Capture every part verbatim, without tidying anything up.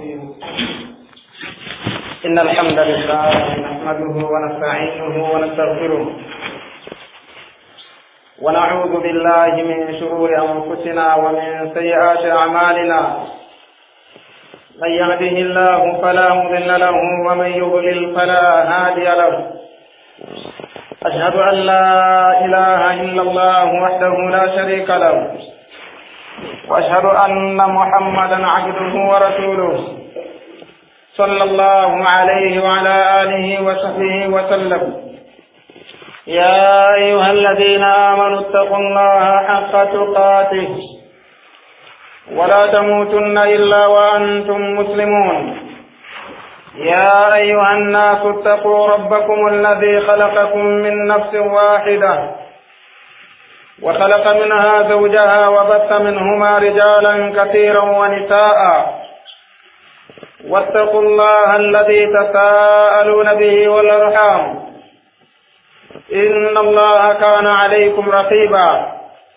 الرجيم. إن الحمد لله نحمده ونستعينه ونستغفره ونعوذ بالله من شرور أنفسنا ومن سيئات أعمالنا. من يهده الله فلا مضل له ومن يضلل فلا هادي له. أشهد أن لا إله إلا الله وحده لا شريك له، وأشهد أن محمدا عبده ورسوله صلى الله عليه وعلى آله وصحبه وسلم. يا أيها الذين آمنوا اتقوا الله حق تقاته ولا تموتن إلا وأنتم مسلمون. يا أيها الناس اتقوا ربكم الذي خلقكم من نفس واحدة وخلق منها زوجها وبث منهما رجالا كثيرا ونساء، واتقوا الله الذي تساءلون به والأرحام إن الله كان عليكم رقيبا.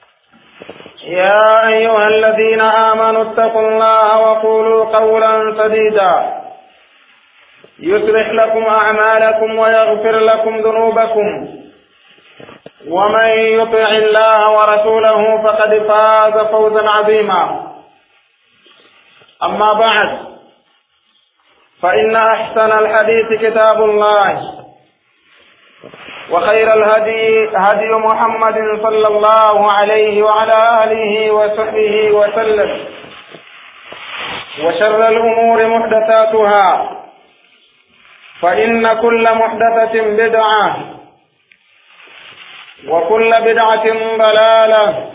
يا أيها الذين آمنوا اتقوا الله وقولوا قولا سديدا يصلح لكم أعمالكم ويغفر لكم ذنوبكم، ومن يطع الله ورسوله فقد فاز فوزا عظيما. أما بعد، فإن أحسن الحديث كتاب الله، وخير الهدي هدي محمد صلى الله عليه وعلى آله وصحبه وسلم، وشر الأمور محدثاتها، فإن كل محدثة بدعة وكل بدعة ضلالة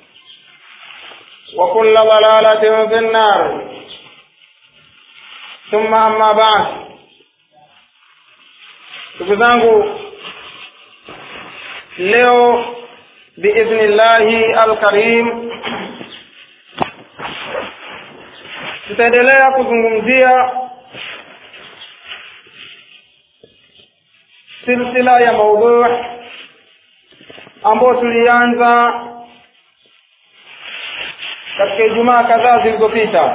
وكل ضلالة في النار. ثم أما بعد، tukuzangu, leo biidhnillahi alkarim tutaendelea kuzungumzia silsila ya maudhu ambayo tulianza katika Ijumaa kadhaa zilizopita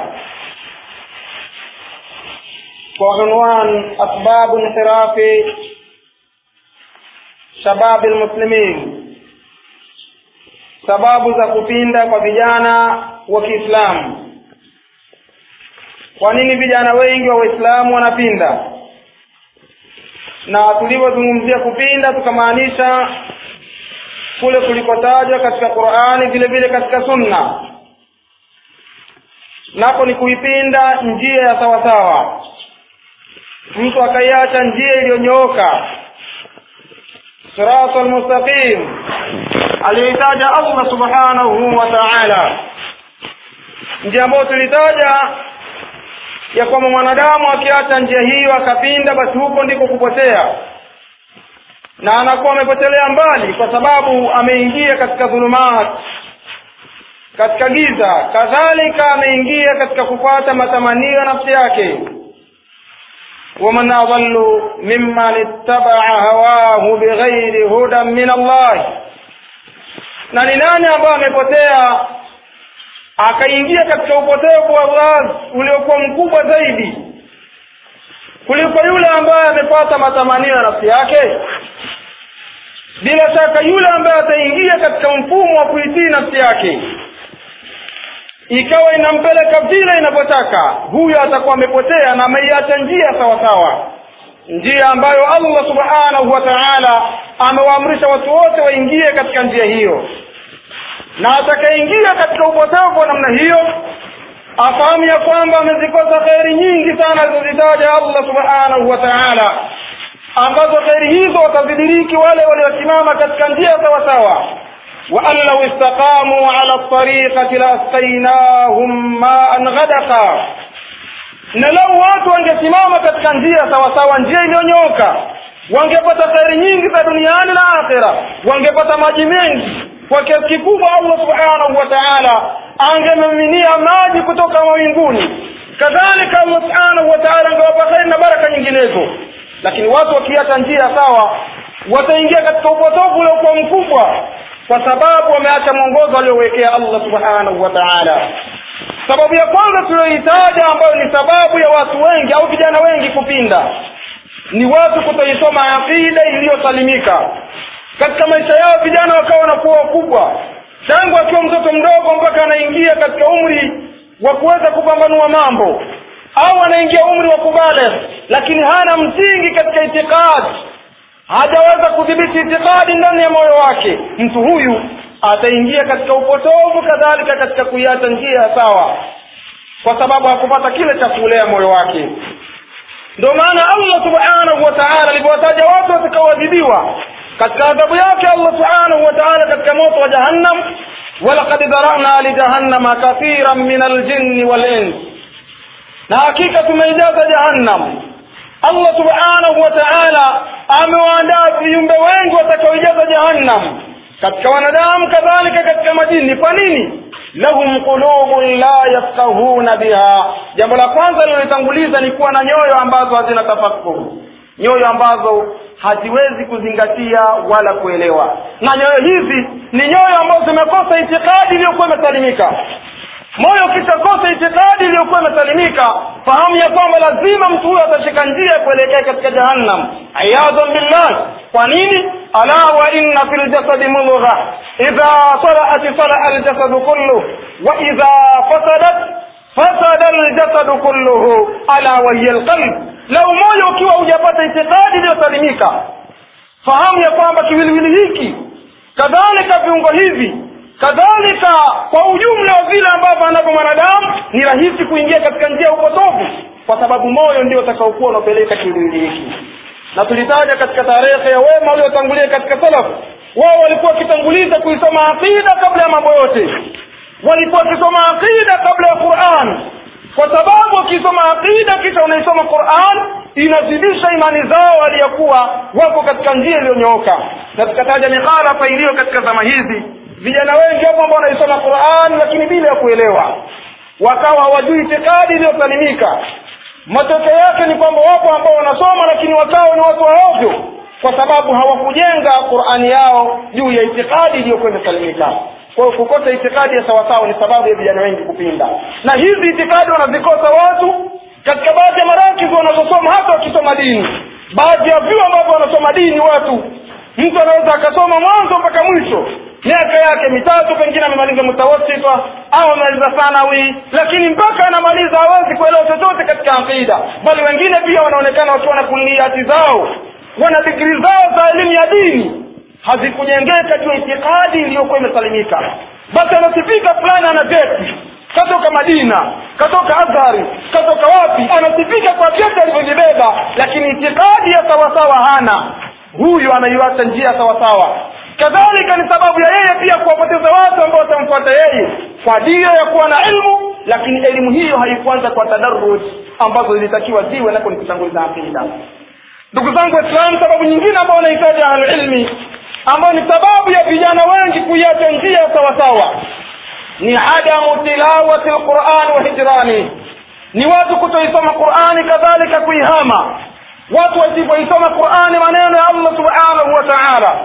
kwa unwan asbabu inhirafi shabab almuslimin, sababu za kupinda kwa vijana wa Kiislamu. Kwa nini vijana wengi wa Waislamu wanapinda? Na tulipozungumzia kupinda tukamaanisha kule kulikotajwa katika Qur'ani, vile vile katika Sunna. Napo ni kuipinda njia ya sawa sawa, mtu akaiacha njia iliyonyooka, siratal mustaqim aliyotaja Allah subhanahu wa ta'ala. Njia ambayo tulitaja ya kwamba mwanadamu akiacha njia hiyo akapinda, basi huko ndiko kupotea, na anakuwa amepotelea mbali, kwa sababu ameingia katika dhulumat, katika giza. Kadhalika ameingia katika kufuata matamanio nafsi yake. ومن أضل ممن اتبع هواه بغير هدى من الله. Na ni nani ambaye amepotea akaingia katika upotevu wa wazi uliokuwa mkubwa zaidi kuliko yule ambaye amepata matamanio ya nafsi yake? Bila shaka yule ambaye ataingia katika mfumo wa kuitii nafsi yake ikawa inampeleka vile inapotaka, huyo atakuwa amepotea na ameiacha njia sawa sawa, njia ambayo Allah subhanahu wa ta'ala amewaamrisha watu wote waingie katika njia hiyo. Na atakayeingia katika upotevu wa namna hiyo afahamu ya kwamba amezikosa khairi nyingi sana alizozitaja Allah subhanahu wa ta'ala, ambazo khairi hizo watazidiriki wale waliosimama katika njia sawa sawa. wa allau istaqamu ala at-tariqati la asqaynahum ma'an ghadaqa. Na lau watu wangesimama katika njia sawa sawa, njia iliyonyooka, wangepata khairi nyingi za duniani na akhera, wangepata maji mengi kwa kiasi kikubwa. Allah subhanahu wa ta'ala angemiminia maji kutoka mawinguni, kadhalika Allah subhanahu wa ta'ala angewapa khairi na baraka nyinginezo. Lakini watu wakiacha njia sawa wataingia katika upotovu uliokuwa mkubwa, kwa sababu wameacha mwongozo aliowekea Allah subhanahu wa ta'ala. Sababu ya kwanza tuliyoitaja ambayo ni sababu ya watu wengi au vijana wengi kupinda ni watu kutoisoma aqida iliyosalimika. Katika maisha yao vijana wakawa wanakuwa kubwa tangu akiwa mtoto mdogo mpaka anaingia katika umri wa kuweza kupambanua mambo au anaingia umri wa kubaligh, lakini hana msingi katika itikadi, hajaweza kudhibiti itikadi ndani ya moyo wake. Mtu huyu ataingia katika upotovu, kadhalika katika kuiacha njia sawa, kwa sababu hakupata kile cha kulea moyo wake. Ndio maana Allah subhanahu wa ta'ala alipowataja watu watakaoadhibiwa katika adhabu yake, Allah subhanahu wa ta'ala katika moto wa jahannam, walaqad dharana li jahannama kathiran min al-jinni wal-ins, na hakika tumeijaza jahannam. Allah subhanahu wa ta'ala amewaandaa viumbe wengi watakaoijaza jahannam katika wanadamu kadhalika katika majini. Kwa nini? Lahum qulubun la yafqahuna biha. Jambo la kwanza lilotanguliza ni kuwa na nyoyo ambazo hazina tafakuru, nyoyo ambazo haziwezi kuzingatia wala kuelewa. Na nyoyo hizi ni nyoyo ambazo zimekosa itikadi iliyokuwa imesalimika. Moyo ukikosa itikadi iliyokuwa imesalimika, fahamu ya kwamba lazima mtu huyo atashika njia kuelekea katika jahannam. Ayadhan billah. Kwa nini? Ala wa inna fil jasadi mudghah idha sala'at sala'a al-jasadu kulluhu wa idha fasadat fasada al-jasadu kulluhu ala wa hiya al-qalb. Lau moyo ukiwa hujapata itikadi iliyosalimika, fahamu ya kwamba kiwiliwili hiki kadhalika viungo hivi kadhalika kwa ujumla wa vile ambavyo anapo mwanadamu ni rahisi kuingia katika njia upotovu, kwa sababu moyo ndio utakaokuwa unapeleka kiwiliwili hiki. Na tulitaja katika tarehe ya wema waliotangulia katika salaf, wao walikuwa kitanguliza kuisoma aqida kabla ya mambo yote. Walikuwa kisoma aqida kabla ya Qur'an, kwa sababu ukisoma aqida kisha unaisoma Qur'an inazidisha imani zao aliyokuwa wako katika njia iliyonyooka. Na tukataja mikhalafa iliyo katika zama hizi. Vijana wengi hapo ambao wanaisoma Qur'an lakini bila kuelewa, wakawa hawajui itikadi iliyosalimika. Matokeo yake ni kwamba wapo ambao wanasoma lakini wakawa ni watu waovyo, kwa sababu hawakujenga Qur'ani yao juu ya itikadi iliyokuwa imesalimika. Kwa hiyo kukosa itikadi ya sawa sawa ni sababu ya vijana wengi kupinda. Na hizi itikadi wanazikosa watu katika baadhi ya marakizi wanazosoma, hata wakisoma dini. Baadhi ya vyuo ambavyo wanasoma dini watu, mtu anaweza akasoma mwanzo mpaka mwisho, miaka yake mitatu, pengine amemaliza mutawassita au amemaliza thanawi, lakini mpaka anamaliza hawezi kuelewa chochote katika aqida. Bali wengine pia wanaonekana wakiwa na kulliyati zao, wana degree zao za elimu ya dini hazikujengeka juu itikadi iliyokuwa imesalimika. Basi anasifika fulani ana vyeti, katoka Madina, katoka Azhari, katoka wapi, anasifika kwa vyeti alivyobeba, lakini itikadi ya sawa sawa hana. Huyu anaiacha njia sawa sawa. Kadhalika ni sababu ya yeye pia kuwapoteza watu ambao watamfuata yeye kwa dira ya kuwa na elimu, lakini elimu hiyo haikuanza kwa tadarruj ambazo zilitakiwa ziwe na kutanguliza aqida. Ndugu zangu Waislamu, sababu nyingine ambayo inahitaji ahlulilmi, ambayo ni sababu ya vijana wengi kuiacha njia sawa sawa, ni adamu tilawati alquran wa hijrani. Ni watu kutoisoma Qur'ani kadhalika kuihama. Watu wasipoisoma Qur'ani maneno ya Allah subhanahu wa ta'ala,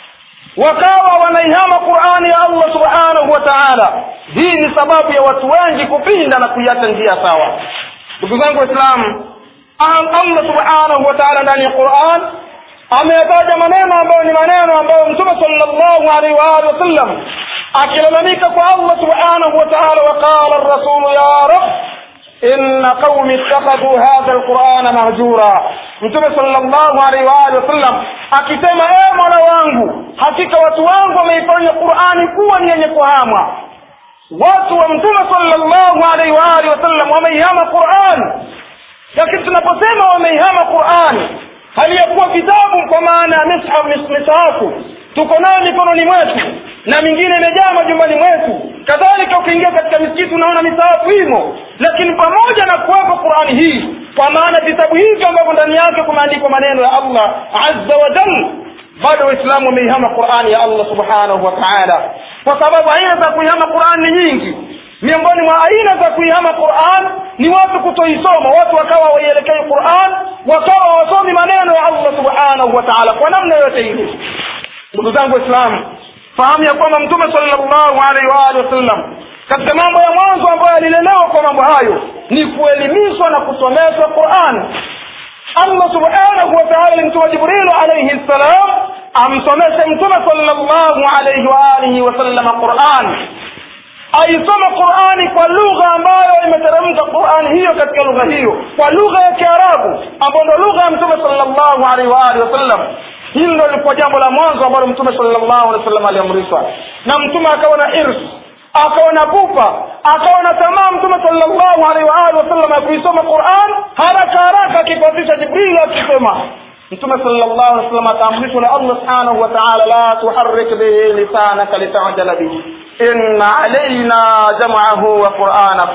wakawa wanaihama Qur'ani ya Allah subhanahu wa ta'ala. Hii ni sababu ya watu wengi kupinda na kuiacha njia sawa. Ndugu zangu Waislamu, Allah subhanahu wa ta'ala ndani ya Qur'an ameyataja maneno ambayo ni maneno ambayo Mtume sallallahu alaihi wa alihi wasallam akilalamika kwa Allah subhanahu wa ta'ala, wa qala ar-rasul ya rab inna qaumi ittakhadhu hadha al-Qur'ana mahjura. Mtume sallallahu alaihi wa alihi wasallam akisema, e Mola wangu, hakika watu wangu wameifanya Qur'ani kuwa ni yenye kuhamwa. Watu wa Mtume sallallahu alaihi wa alihi wasallam wameihama Qur'an. Lakini tunaposema wameihama Qur'an, hali ya kuwa vitabu kwa maana ya mishaf mishafu tuko nayo mikononi mwetu na mingine imejaa majumbani mwetu, kadhalika ukiingia katika misikiti unaona mishafu himo, lakini pamoja na kuwepo Qur'ani hii, kwa maana vitabu hivi ambavyo ndani yake kumeandikwa maneno ya Allah azza wa jalla, bado Waislamu wameihama Qur'ani ya Allah subhanahu wa ta'ala, kwa sababu aina za kuihama Qur'an ni nyingi. Miongoni mwa aina za kuihama Qur'an ni watu kutoisoma, watu wakawa waielekea Qur'an, wakawa wasomi maneno ya Allah subhanahu wa ta'ala kwa namna yote ile. Ndugu zangu Waislamu, fahamu ya kwamba Mtume sallallahu alaihi wa alihi wasallam Katika mambo ya mwanzo ambayo yalilelewa kwa mambo hayo ni kuelimishwa na kusomeshwa Qur'an. Allah subhanahu wa ta'ala alimtuma Jibril alayhi salam amsomeshe mtume sallallahu alayhi wa alihi wa sallam Qur'an. Aisoma Qur'ani kwa lugha ambayo imeteremka Qur'an hiyo katika lugha hiyo, kwa lugha ya Kiarabu ambayo ndio lugha ya mtume sallallahu alayhi wa alihi wa sallam. Hilo ndio lilikuwa jambo la mwanzo ambalo mtume sallallahu alayhi wa sallam aliamrishwa. Na mtume akawa na irs, akawa na pupa, akawa na tamaa mtume sallallahu alaihi wa alihi wasallam ya kuisoma Qur'an. Haraka haraka akipatisha Jibril akisema, mtume sallallahu alaihi wasallam ataamrishwa na Allah subhanahu wa ta'ala, la tuharrik bihi lisanaka lita'jala bihi inna alaina jam'ahu wa qur'anahu.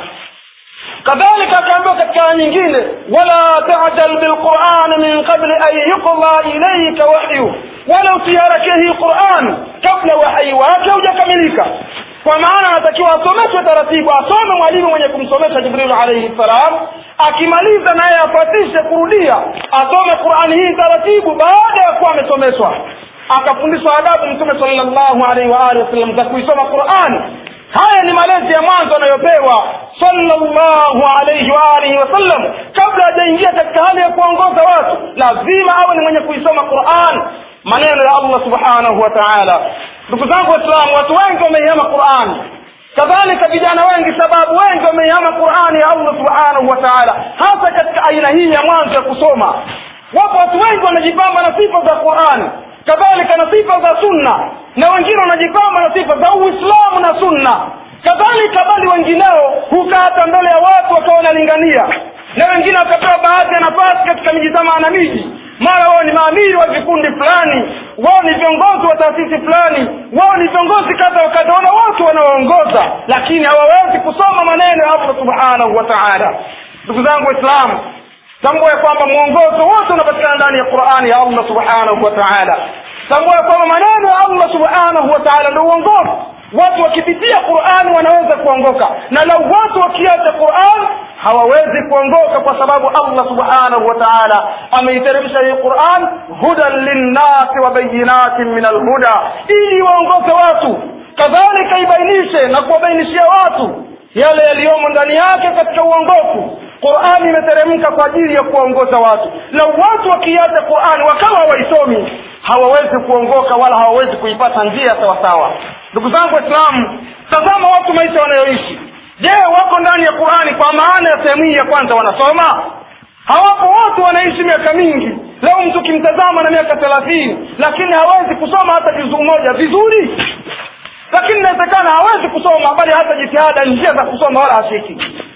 Kadhalika akaambiwa katika nyingine, wala ta'jal bil Qur'an min qabli an yuqda ilayka wahyu, wala usiharakihi Qur'an kabla wahyi wake hujakamilika. Kwa maana anatakiwa asomeshwe taratibu, asome mwalimu mwenye kumsomesha Jibril alayhi salam, akimaliza naye afuatishe kurudia, asome Qur'ani hii taratibu baada ya kuwa amesomeshwa. Akafundishwa adabu mtume sallallahu alayhi wa alihi wasallam za kuisoma Qur'ani. Haya ni malezi ya mwanzo anayopewa sallallahu alayhi wa alihi wasallam kabla hajaingia katika hali ya kuongoza watu. Lazima awe ni mwenye kuisoma Qur'an, maneno ya Allah subhanahu wa ta'ala. Ndugu zangu Waislamu, watu wengi wameihama Qur'an, kadhalika vijana wengi, sababu wengi wameihama Qur'an ya Allah subhanahu wa ta'ala, hasa katika aina hii ya mwanzo ya kusoma. Wapo watu wengi wanajipamba na sifa za Qur'an, kadhalika na sifa za sunna, na wengine wanajipamba na sifa za Uislamu na sunna. Kadhalika bali wengineo hukaa hata mbele ya watu wakawa wanalingania, na wengine wakapewa baadhi ya nafasi katika mijitama na miji. Mara wao ni maamiri wa vikundi fulani, wao ni viongozi wa taasisi fulani, wao ni viongozi kadha wakati, wana watu wanaoongoza, lakini hawawezi kusoma maneno ya Allah subhanahu wa ta'ala. Ndugu zangu Waislamu, tambua kwamba mwongozo wote unapatikana ndani ya Qur'ani ya Allah subhanahu wa ta'ala. Tambua kwamba maneno ya Allah subhanahu wa ta'ala ndio uongofu. Watu wakipitia Qur'ani wanaweza kuongoka, na lau watu wakiacha Qur'an hawawezi kuongoka, kwa sababu Allah subhanahu wa ta'ala ameiteremsha hii Qur'an hudan linnasi wa bayyinatin min alhuda, ili waongoze watu, kadhalika ibainishe na kuwabainishia watu yale yaliyomo ndani yake katika uongofu. Qur'ani imeteremka kwa ajili ya kuongoza watu. Lau watu wakiacha Qur'ani wakawa hawaisomi, hawawezi kuongoka wala hawawezi kuipata njia sawa sawa. Ndugu zangu Waislamu, tazama watu maisha wanayoishi. Je, wako ndani ya Qur'ani kwa maana ya sehemu ya kwanza wanasoma? Hawapo. Watu wanaishi miaka mingi. Leo mtu kimtazama na miaka thelathini lakini hawezi kusoma hata juzuu moja vizuri. Lakini inawezekana hawezi kusoma, bali hata jitihada njia za kusoma wala hashiki.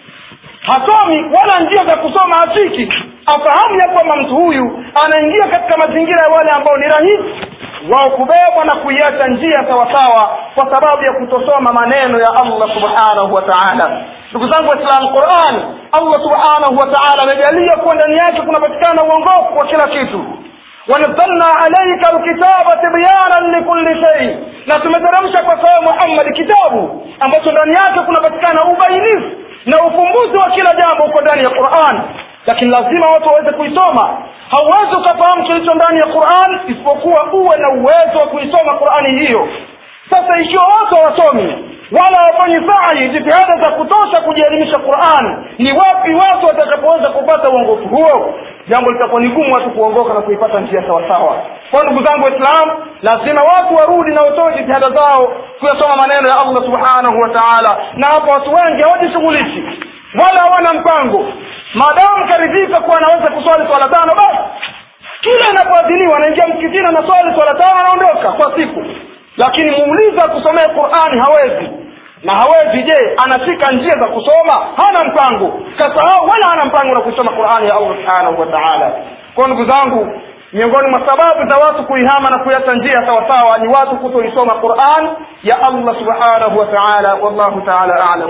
Hasomi wala njia za kusoma hashiki. Afahamu ya kwamba mtu huyu anaingia katika mazingira ya wale ambao ni rahisi wao kubebwa na kuiacha njia sawa sawa kwa sababu ya kutosoma maneno ya Allah subhanahu wa ta'ala. Ndugu zangu Waislamu, Qur'an Allah subhanahu wa ta'ala amejalia kwa ndani yake kunapatikana uongofu wa kila kitu. Wanazalna alayka alkitaba tibyanan likulli shay, na tumeteremsha kwa sawa Muhammad kitabu ambacho ndani yake kunapatikana ubainifu na ufumbuzi wa kila jambo uko ndani ya Qur'an. Lakini lazima watu waweze kuisoma. Hauwezi kufahamu kilicho ndani ya Qur'an isipokuwa uwe na uwezo wa kuisoma Qur'ani hiyo. Sasa ikiwa watu hawasomi wala hawafanyi sa'i jitihada za kutosha kujielimisha Qur'an, ni wapi watu watakapoweza kupata uongofu huo? Jambo litakuwa ni gumu watu kuongoka na kuipata njia sawa sawa. Kwa ndugu zangu Waislamu, lazima watu warudi na watoe jitihada zao kuyasoma maneno ya Allah subhanahu wa ta'ala. Na hapo watu wengi hawajishughulishi wala hawana mpango. Maadamu karidhika kuwa anaweza kuswali swala tano, basi kila inapoadhiniwa anaingia msikitini na swali swala tano anaondoka kwa siku. Lakini muuliza kusomea Qur'ani hawezi. Na hawezi je, anashika njia za kusoma? Hana mpango. Kasahau wala hana mpango na kusoma Qur'ani ya Allah subhanahu wa ta'ala. Kwa ndugu zangu, miongoni mwa sababu za watu kuihama na kuacha njia sawa sawa ni watu kutoisoma Qur'an ya Allah subhanahu wa ta'ala. Wallahu ta'ala a'lam.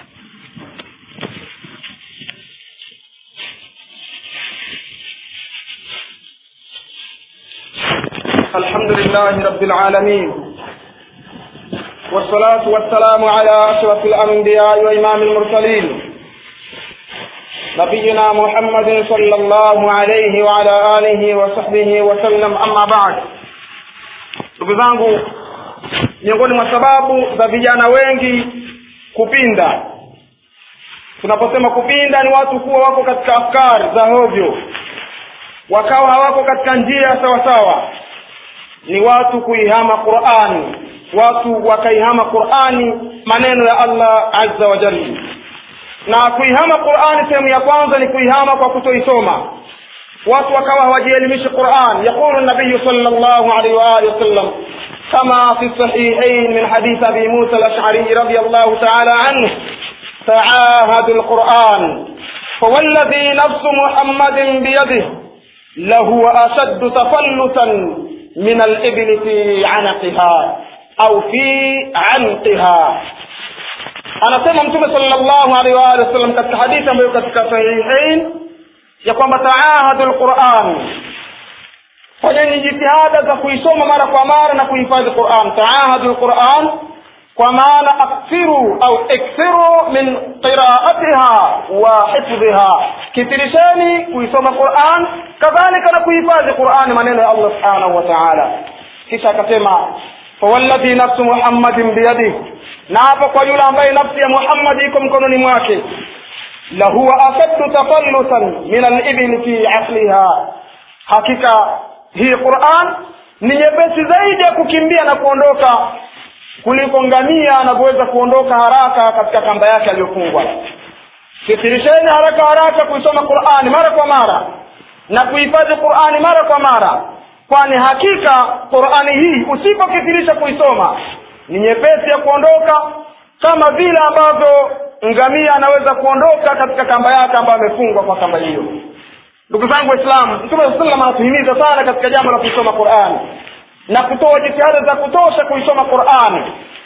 الحمد لله رب العالمين، والصلاة والسلام على أشرف الأنبياء وإمام المرسلين نبينا محمد صلى الله عليه وعلى آله وصحبه وسلم. أما بعد، ndugu zangu, miongoni mwa sababu za vijana wengi kupinda. Tunaposema kupinda ni watu kuwa wako katika afkari za hovyo, wakawa hawako katika njia sawa sawa. Ni watu kuihama Qur'ani, watu wakaihama Qur'ani, maneno ya Allah azza wa jalla. Na kuihama Qur'ani sehemu ya kwanza ni kuihama kwa kutoisoma. Watu wakawa hawajielimishi Qur'an. Yaqulu an-nabiy sallallahu alayhi wa alihi wasallam kama fi sahihayn min hadith Abi Musa al-Ash'ari radiyallahu ta'ala anhu, ta'ahadu al-Qur'an fawalladhi nafsu Muhammadin biyadihi lahu ashaddu tafallutan min al-ibli fi 'anqiha au fi 'anqiha. Anasema Mtume sallallahu alayhi wa alihi wasallam katika hadithi ambayo katika sahihain ya kwamba ta'ahadul Qur'an, fanyeni jitihada za kuisoma mara kwa mara na kuhifadhi Qur'an. Ta'ahadul Qur'an kwa maana akthiru au ikthiru min qira'atiha wa hifdhiha, kitirisheni kuisoma Qur'an kadhalika na kuhifadhi Qur'an, maneno ya Allah subhanahu wa ta'ala. Kisha akasema fawalladhi nafsu Muhammadin biyadihi, na hapo kwa yule ambaye nafsi ya Muhammad iko mkononi mwake, la huwa ashaddu tafallutan min al-ibli fi 'aqliha, hakika hii Qur'an ni nyepesi zaidi ya kukimbia na kuondoka kuliko ngamia anaweza kuondoka haraka katika kamba yake aliyofungwa. Kitirisheni haraka haraka kuisoma Qur'ani mara kwa mara na kuhifadhi Qur'ani mara kwa mara, kwani hakika Qur'ani hii usipokithirisha kuisoma ni nyepesi ya kuondoka kama vile ambavyo ngamia anaweza kuondoka katika kamba yake ambayo amefungwa kwa kamba hiyo. Ndugu zangu Waislamu, Mtume sallallahu alayhi wasallam anatuhimiza sana katika jambo la kusoma Qur'an na kutoa jitihada za kutosha kuisoma Qur'an.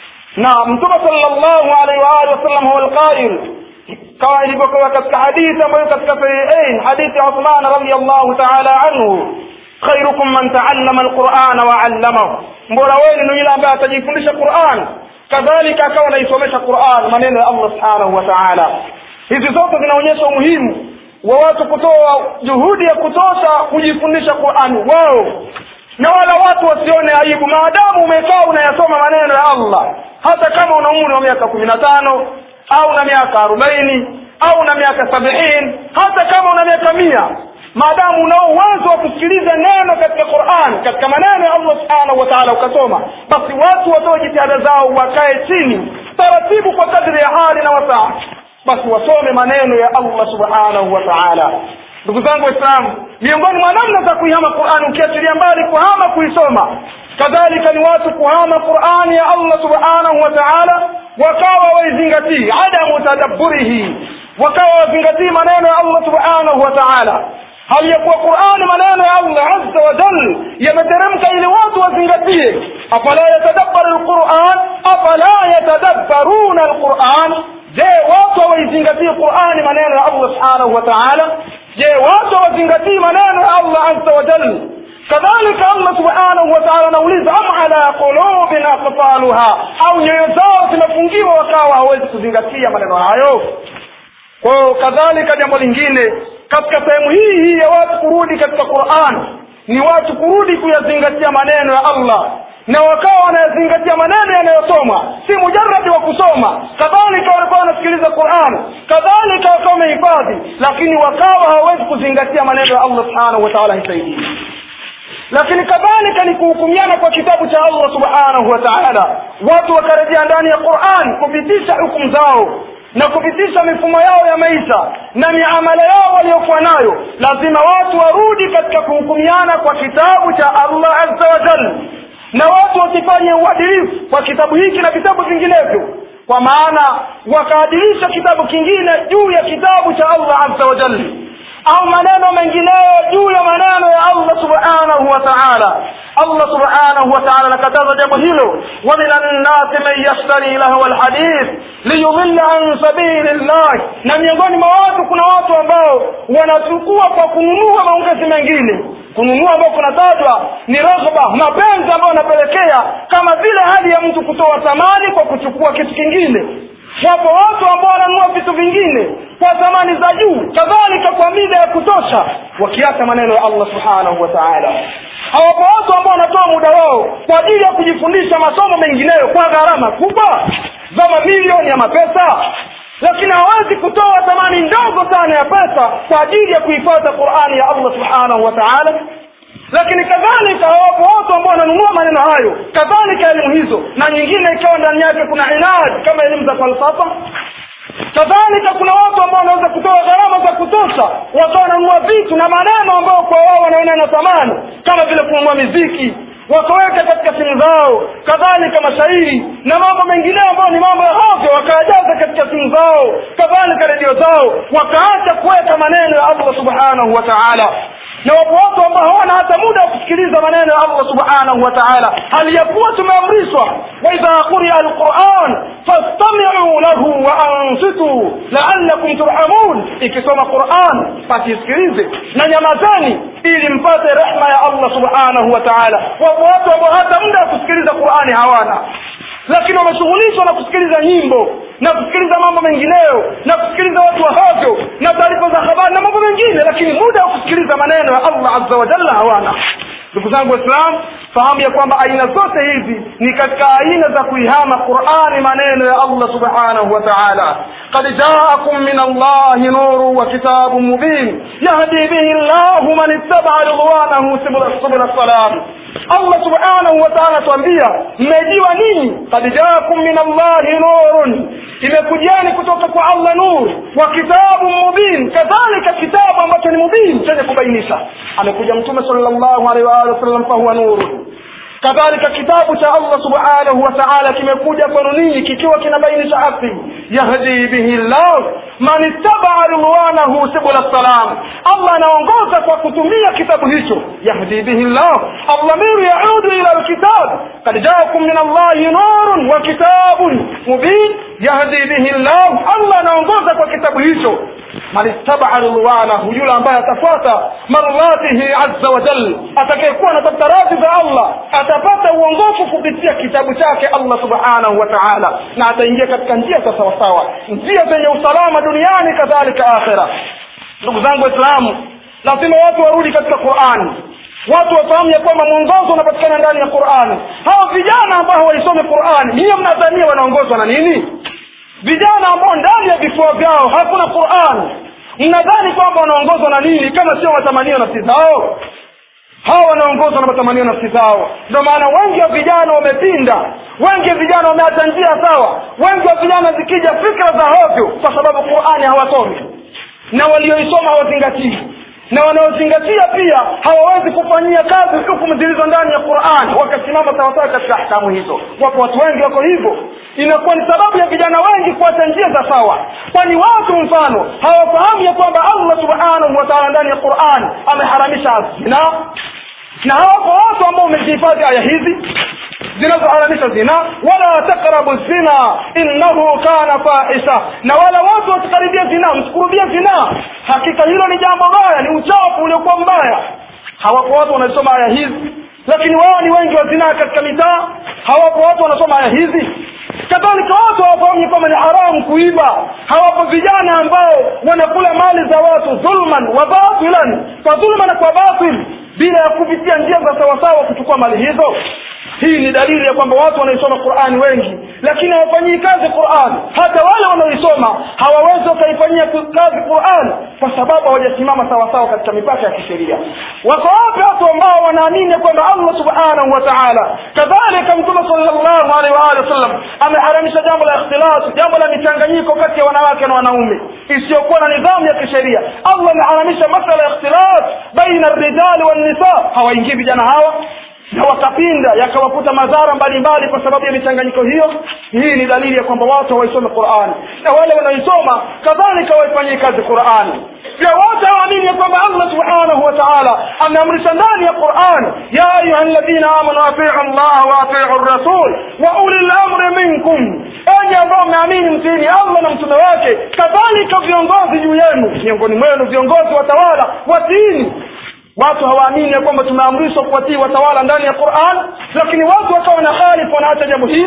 Na Mtume sallallahu alayhi wa alihi wasallam huwa al-qail, kama ilivyokuwa katika hadithi ambayo katika sahihain, hadithi ya Uthman radhiyallahu ta'ala anhu, khairukum man ta'allama al-Qur'ana wa 'allamahu, mbora wenu ni yule ambaye atajifundisha Qur'an kadhalika akawa anaisomesha Qur'an, maneno ya Allah subhanahu wa ta'ala. Hizi zote zinaonyesha umuhimu wa watu kutoa juhudi ya kutosha kujifundisha Qur'an wao, na wala watu wasione aibu maadamu umekaa unayasoma maneno ya Allah, hata kama una umri wa miaka kumi na tano au na miaka arobaini au na miaka sabini, hata kama una miaka mia, maadamu una uwezo wa kusikiliza neno katika Qur'an, katika maneno ya Allah subhanahu wa ta'ala ukasoma, basi watu watoe jitihada zao, wakae chini taratibu kwa kadri ya hali na wasaa, basi wasome maneno ya Allah subhanahu wa ta'ala. Ndugu zangu Waislamu, miongoni mwa namna za kuihama Qur'an, ukiachilia mbali kuhama kuisoma, kadhalika ni watu kuhama Qur'an ya Allah subhanahu wa ta'ala wakawa waizingatii adamu tadabburihi, wakawa wazingatii maneno ya Allah subhanahu wa ta'ala. Hali ya kuwa Qur'an maneno ya Allah azza wa jalla yameteremka ili watu wazingatie. Afala yatadabbaru al-Qur'an, afala yatadabbaruna al-Qur'an, je watu waizingatie Qur'an maneno ya Allah subhanahu wa ta'ala? Je watu wazingatie maneno ya Allah azza wa jalla? Kadhalika Allah subhanahu wa ta'ala anauliza, am ala qulubin aqfaluha, au nyoyo zao zimefungiwa wakawa hawezi kuzingatia maneno hayo. Kwa kadhalika jambo lingine katika sehemu hii hii ya watu kurudi katika Qur'an ni watu kurudi kuyazingatia maneno ya Allah, na wakawa wanazingatia maneno yanayosomwa, si mujarrad wa kusoma. Kadhalika walikuwa wanasikiliza Qur'an, kadhalika wakawa wamehifadhi, lakini wakawa hawezi kuzingatia maneno ya Allah subhanahu wa ta'ala hisaidii. Lakini kadhalika ni kuhukumiana kwa kitabu cha Allah subhanahu wa ta'ala, watu wakarejea ndani ya Qur'an kupitisha hukumu zao na kupitisha mifumo yao ya maisha na miamala yao waliokuwa nayo. Lazima watu warudi katika kuhukumiana kwa kitabu cha Allah azza wa jalla, na watu wasifanye uadilifu kwa kitabu hiki na vitabu vinginevyo, kwa maana wakaadilisha kitabu kingine juu ya kitabu cha Allah azza wa jalla, au maneno mengineyo juu ya maneno ya Allah subhanahu wa ta'ala. Allah subhanahu wa ta'ala nakataza jambo hilo, wa minan nasi man yashtari lahu alhadith liyudilla an sabilillah, na miongoni mwa watu kuna watu ambao wanachukua kwa kununua maongezi mengine. Kununua ambao kunatajwa ni raghba, mapenzi ambayo yanapelekea kama vile hali ya mtu kutoa thamani kwa kuchukua kitu kingine. Wapo watu ambao wananunua vitu vingine kwa thamani za juu, kadhalika kwa mida ya kutosha, wakiacha maneno ya Allah subhanahu wa ta'ala. Hawapo watu ambao wanatoa muda wao kwa ajili ya kujifundisha masomo mengineyo kwa gharama kubwa. za mamilioni ya mapesa, lakini hawezi kutoa thamani ndogo sana ya pesa kwa ajili ya kuhifadhi Qur'ani ya Allah subhanahu wa ta'ala. Lakini kadhalika wapo watu ambao wananunua maneno hayo, kadhalika elimu hizo na nyingine ikawa ndani yake kuna inad kama elimu za falsafa. Kadhalika kuna watu ambao wanaweza kutoa gharama za kutosha wakawa wananunua vitu na maneno ambao kwa wao wanaona na thamani, kama vile kununua muziki wakaweka katika simu zao, kadhalika mashairi na mambo mengine ambayo ni mambo ya hovyo wakajaza katika simu zao, kadhalika redio zao, wakaacha kuweka maneno ya Allah subhanahu wa ta'ala. Na wapo watu ambao hawana hata muda wa kusikiliza maneno ya Allah subhanahu wa ta'ala, hali ya kuwa tumeamrishwa wa idha quri'a al-Qur'an fastami'u lahu wa ansitu la'allakum turhamun, ikisoma Qur'an pasisikilize na nyamazeni ili mpate rehema ya Allah subhanahu wa ta'ala. Wapo watu ambao hata muda wa kusikiliza Qur'ani hawana, lakini wameshughulishwa na kusikiliza nyimbo na kusikiliza mambo mengineyo na kusikiliza watu wa hovyo na taarifa za habari na mambo mengine, lakini muda wa kusikiliza maneno ya Allah azza wa jalla hawana. Ndugu zangu Waislamu, fahamu ya kwamba aina zote hizi ni katika aina za kuihama Qur'ani, maneno ya Allah subhanahu wa ta'ala. قد جاءكم من الله نور وكتاب مبين يهدي به الله من اتبع رضوانه سبل السلام. Allah subhanahu wa ta'ala tuambia mmejiwa nini, qad jaakum min Allahi nurun, imekujiani kutoka kwa Allah nur, wa kitabu mubin, kadhalika kitabu ambacho ni mubin chenye kubainisha. Amekuja mtume sallallahu alaihi wa sallam fa huwa nurun, kadhalika kitabu cha Allah subhanahu wa ta'ala kimekuja kwenu ninyi kikiwa kinabainisha haki. Yahdi bihi Allah man ittaba'a ridwanahu subul salam, Allah anaongoza kwa kutumia kitabu hicho. Yahdi bihi Allah, al-dhamir yaudu ila al-kitab. Qad jaakum min Allahi nurun wa kitabun mubin yahdi bihi Allah, Allah anaongoza kwa kitabu hicho. Man ittaba'a ridwanahu, yule ambaye atafuata marlatihi azza wa jalla, atakayekuwa na tabarati za Allah atapata uongofu kupitia kitabu chake Allah subhanahu wa ta'ala, na ataingia katika njia za sawa sawa, njia zenye usalama duniani kadhalika akhera. Ndugu zangu Waislamu, lazima watu warudi katika Qur'ani, watu wafahamu ya kwamba mwongozo unapatikana ndani ya Qur'ani. Hao vijana ambao hawaisome Qur'ani, ninyi mnadhania wanaongozwa na nini? Vijana ambao ndani ya vifua vyao hakuna Qur'an, mnadhani kwamba wanaongozwa na nini kama sio matamanio na nafsi zao? Hao wanaongozwa na matamanio na nafsi zao. Ndio maana wengi wa vijana wamepinda, wengi wa vijana wameacha njia sawa, wengi wa vijana zikija fikra za hovyo kwa sababu Qur'ani hawasomi, na walioisoma hawazingatii, na wanaozingatia pia hawawezi kufanyia kazi hukumu zilizo ndani ya Qur'an wakasimama sawa sawa katika ahkamu hizo. Wapo watu wengi wako hivyo, inakuwa ni sababu ya vijana wengi kuacha njia za sawa, kwani watu mfano hawafahamu ya kwamba Allah subhanahu wa ta'ala ndani ya Qur'an ameharamisha zina, na hapo watu ambao wamehifadhi aya hizi zinazoharamisha zina, wala taqrabu zina innahu kana fahisha, na wala watu wasikaribia zina, msikurubia zina, hakika hilo ni jambo baya, ni uchafu uliokuwa mbaya. Hawapo watu wanasoma aya hizi, lakini wao ni wengi wa zina katika mitaa. Hawapo watu wanasoma aya hizi, kadhalika watu hawafahamu kwamba ni haramu kuiba. Hawapo vijana ambao wanakula mali za watu dhulman wa batilan, kwa dhulma na kwa batil, bila ya kupitia njia za sawa sawa kuchukua mali hizo. Hii ni dalili ya kwamba watu wanaisoma Qur'ani wengi, lakini hawafanyii kazi Qur'ani. Hata wale wanaoisoma hawawezi kuifanyia kazi Qur'ani kwa sababu hawajasimama sawa sawa katika mipaka ya kisheria. Wako wapi watu ambao wanaamini kwamba Allah subhanahu wa ta'ala kadhalika Mtume sallallahu alaihi wa sallam ameharamisha jambo la ikhtilat, jambo la michanganyiko kati ya wanawake na wanaume isiyokuwa na nidhamu ya kisheria? Allah ameharamisha masala ya ikhtilat baina ar-rijali wan-nisa. Hawaingii vijana hawa na wakapinda yakawakuta madhara mbalimbali kwa sababu ya michanganyiko hiyo. Hii ni dalili ya kwamba watu hawaisome Qur'ani, na wale wanaoisoma kadhalika waifanyie kazi Qur'ani. Pia watu hawaamini kwamba Allah subhanahu wa ta'ala ameamrisha ndani ya Qur'an, ya ayyuhalladhina amanu atii'u Allah wa atii'u ar-rasul wa ulil amri minkum, enyi ambao mmeamini mtiini Allah na mtume wake, kadhalika viongozi juu yenu, miongoni mwenu viongozi watawala watiini. Watu hawaamini kwamba tumeamrishwa kuwatii watawala ndani ya Qur'an, lakini watu wakawa na khalifu wanaacha jambo hili,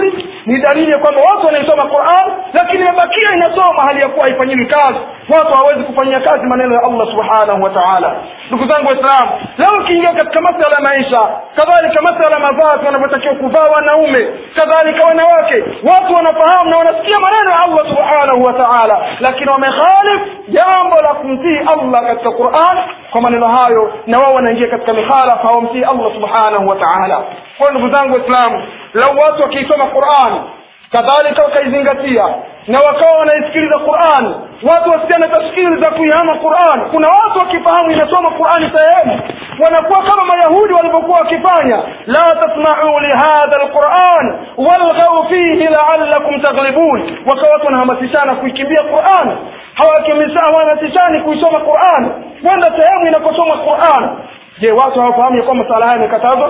ni dalili ya kwamba watu wanaisoma Qur'an lakini imebakia inasoma hali ya kuwa haifanyiwi kazi. Watu hawezi kufanyia kazi maneno ya Allah subhanahu wa ta'ala. Ndugu zangu Waislamu, leo kiingia katika masuala ya maisha, kadhalika masuala ya mavazi wanapotakiwa kuvaa wanaume, kadhalika wanawake, watu wanafahamu na wanasikia maneno ya Allah subhanahu wa ta'ala, lakini wamekhalif jambo la kumtii Allah katika Qur'an kwa maneno hayo, na wao wanaingia katika mikhalafa, hawamtii Allah subhanahu wa ta'ala. Kwa ndugu zangu Waislamu, lau watu wakisoma Qur'an kadhalika wakaizingatia na wakawa wanaisikiliza Qur'an, watu wasiana tafsiri za kuihama Qur'an. Kuna watu wakifahamu inasoma Qur'an sehemu wanakuwa kama Mayahudi walivyokuwa wakifanya, la tasma'u li hadha alquran walghaw fihi la'allakum taghlibun. Wakawa watu wanahamasishana kuikimbia Qur'an, hawahamasishani kuisoma Qur'an, wenda sehemu inakosoma Qur'an. Je, watu hawafahamu kwamba sala haya imekatazwa?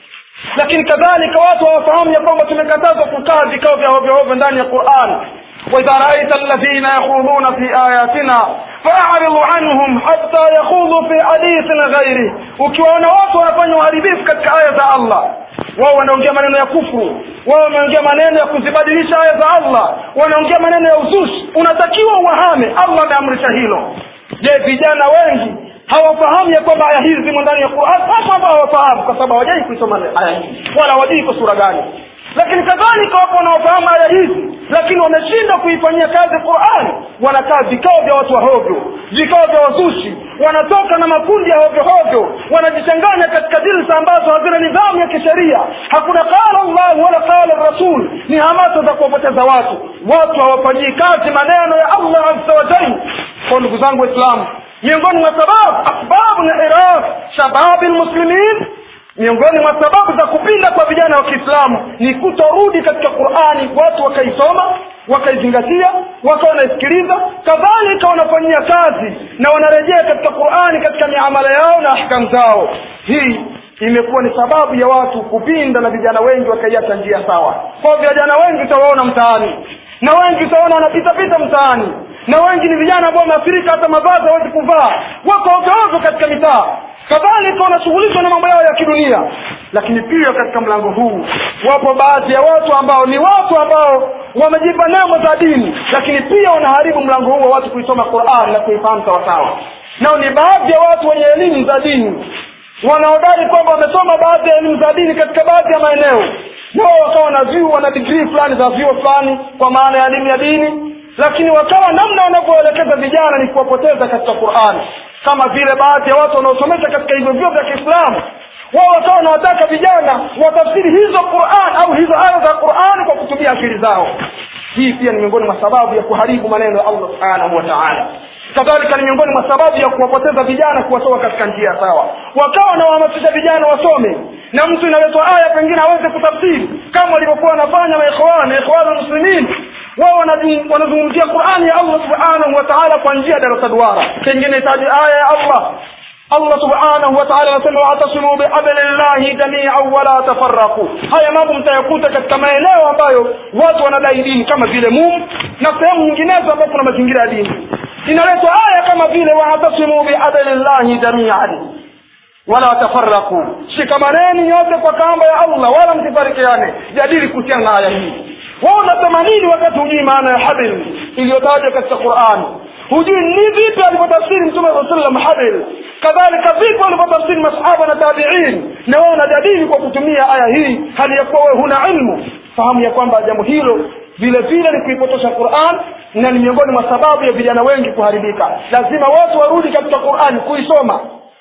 Lakini kadhalika watu hawafahamu ya kwamba tumekatazwa kukaa vikao vya ovyo ovyo ndani ya Qur'an. وإذا رأيت الذين يخوضون في آياتنا فأعرض عنهم حتى يخوضوا في حديث غيره. ukiwaona watu wanafanya uharibifu katika aya za Allah, wao wanaongea maneno ya kufuru, wao wanaongea maneno ya kuzibadilisha aya za Allah, wanaongea maneno ya uzushi, unatakiwa uwahame. Allah ameamrisha hilo. Je, vijana wengi hawafahamu ya kwamba aya hizi zimo ndani ya Qur'an? Hata ambao hawafahamu kwa sababu hawajai kusoma aya hizi wala hawajui kwa sura gani. Lakini kadhalika wapo wanaofahamu aya hizi lakini wameshindwa kuifanyia kazi Qur'an, wanakaa vikao vya watu wa hovyo, vikao vya wazushi, wanatoka na makundi ya hovyo hovyo, wanajichanganya katika dilsa ambazo hazina nidhamu ya kisheria. Hakuna qala Allah wala qala Rasul, ni hamasa za kuwapoteza watu. Watu hawafanyii kazi maneno ya Allah azza wa jalla. Kwa ndugu zangu Waislamu, miongoni mwa sababu asbabu na iraf shababi almuslimin, miongoni mwa sababu za kupinda kwa vijana wa Kiislamu ni kutorudi katika Qur'ani. Watu wakaisoma, wakaizingatia, wakawa wanasikiliza, kadhalika wanafanyia kazi na wanarejea katika Qur'ani katika miamala yao na ahkamu zao. Hii imekuwa ni sababu ya watu kupinda na vijana wengi wakaiacha njia sawa. Kwa vijana wengi utawaona mtaani, na wengi utaona wanapita pita mtaani, na wengi ni vijana ambao wameathirika, hata mavazi hawezi kuvaa, wako ovyo katika mitaa, kadhalika wanashughulishwa na mambo yao ya kidunia. Lakini pia katika mlango huu wapo baadhi ya watu ambao ni watu ambao wamejipa neema za dini, lakini pia wanaharibu mlango huu wa watu kuisoma Qur'an na kuifahamu sawa sawa. Nao ni baadhi ya watu wenye elimu za dini, wanaodai kwamba wamesoma baadhi ya elimu za dini katika baadhi ya maeneo, nao wakawa na vyuo, wana degree fulani za vyuo fulani kwa maana ya elimu ya dini, lakini wakawa namna wanavyoelekeza vijana ni kuwapoteza katika Qur'an. Kama vile baadhi ya watu wanaosomesha katika hivyo vyuo vya Kiislamu, wao wakawa wanataka vijana watafsiri hizo Qur'an au hizo aya za Qur'an kwa kutumia akili zao. Hii pia ni miongoni mwa sababu ya kuharibu maneno ya Allah subhanahu wa ta'ala. Kadhalika ni miongoni mwa sababu ya kuwapoteza vijana kuwatoa katika njia sawa. Wakawa na wahamasisha vijana wasome, na mtu inaletwa aya pengine aweze kutafsiri kama walivyokuwa wanafanya maikhwan ikhwan muslimin. Wao wanazungumzia Qur'ani ya Allah subhanahu wa ta'ala kwa njia ya darasa duara, pengine taji aya ya Allah. Allah subhanahu wa ta'ala anasema wa'tasimu bihablillahi jami'an wa la tafarraqu. Haya mambo mtayakuta katika maeneo ambayo watu wanadai dini kama vile Mum na sehemu nyinginezo ambapo kuna mazingira ya dini. Inaletwa aya kama vile wa'tasimu bihablillahi jami'an wa la tafarraqu. Shikamaneni nyote kwa kamba ya Allah wala msifarikiane. Jadili kuhusiana na aya hii. Wao wanasema nini wakati hujui maana ya habl iliyotajwa katika Qur'an? Hujui ni vipi alipotafsiri Mtume sallallahu alaihi wasallam habl, kadhalika vipi alipotafsiri masahaba na tabi'in, na wao wanajadili kwa kutumia aya hii hali ya kuwa wewe huna ilmu. Fahamu ya kwamba jambo hilo vile vile ni kuipotosha Qur'an, na ni miongoni mwa sababu ya vijana wengi kuharibika. Lazima watu warudi katika Qur'an kuisoma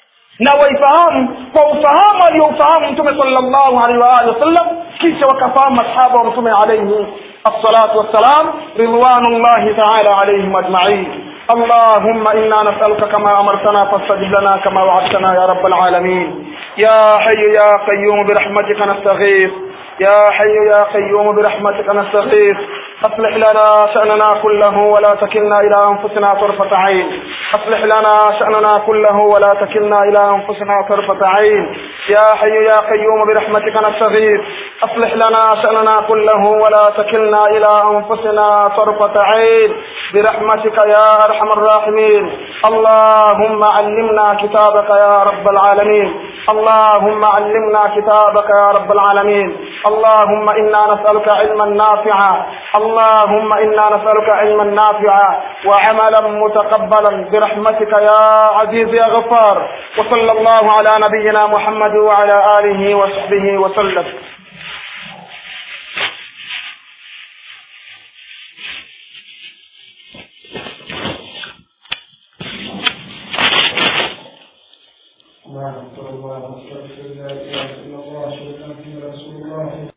na waifahamu kwa ufahamu aliofahamu Mtume sallallahu alaihi wa alihi wasallam, kisha wakafahamu masahaba wa Mtume alayhi الصلاة والسلام رضوان الله تعالى عليهم أجمعين. اللهم إنا نسألك كما أمرتنا فاستجب لنا كما وعدتنا يا رب العالمين. يا حي يا قيوم برحمتك نستغيث، يا حي يا قيوم برحمتك نستغيث. أصلح لنا شأننا كله ولا تكلنا إلى أنفسنا طرفة عين. أصلح لنا شأننا كله ولا تكلنا إلى أنفسنا طرفة عين. يا حي يا قيوم برحمتك نستغيث أصلح لنا شأننا كله ولا تكلنا إلى أنفسنا طرفة عين برحمتك يا أرحم الراحمين. اللهم علمنا كتابك يا رب العالمين. اللهم علمنا كتابك يا رب العالمين. اللهم إنا نسألك علما نافعا. اللهم إنا نسألك علما نافعا وعملا متقبلا برحمتك يا عزيز يا غفار. وصلى الله على نبينا محمد وعلى آله وصحبه وسلم. الله أكبر الله أكبر لا إله إلا الله.